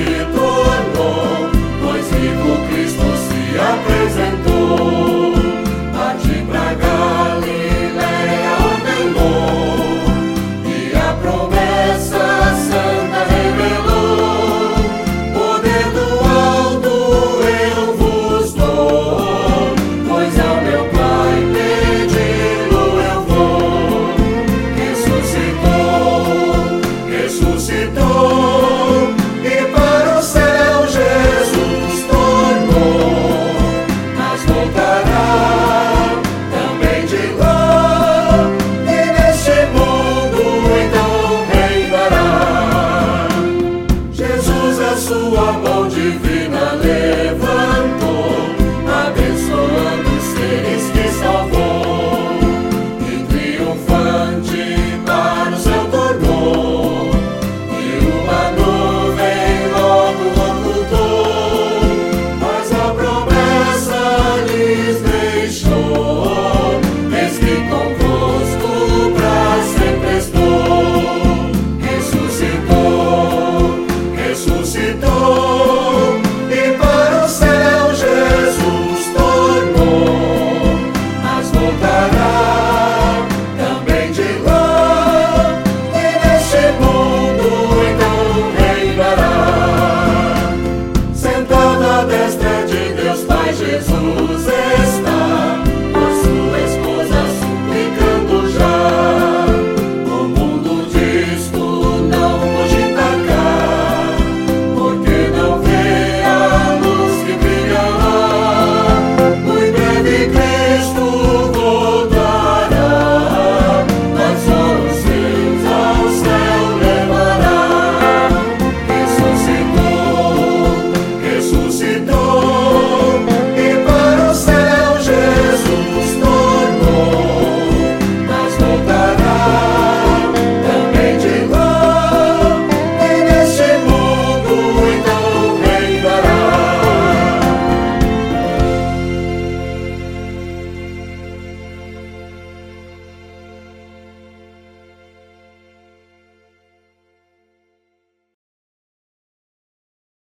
tornou, pois vivo Cristo se apresentou. Partir pra Galileia ordenou, e a promessa santa revelou. Poder do alto eu vos dou, pois ao meu Pai pedi-lo eu vou. Ressuscitou, e para o céu Jesus tornou, mas voltará também de lá, e neste mundo então reinará. Jesus é sua mão divina,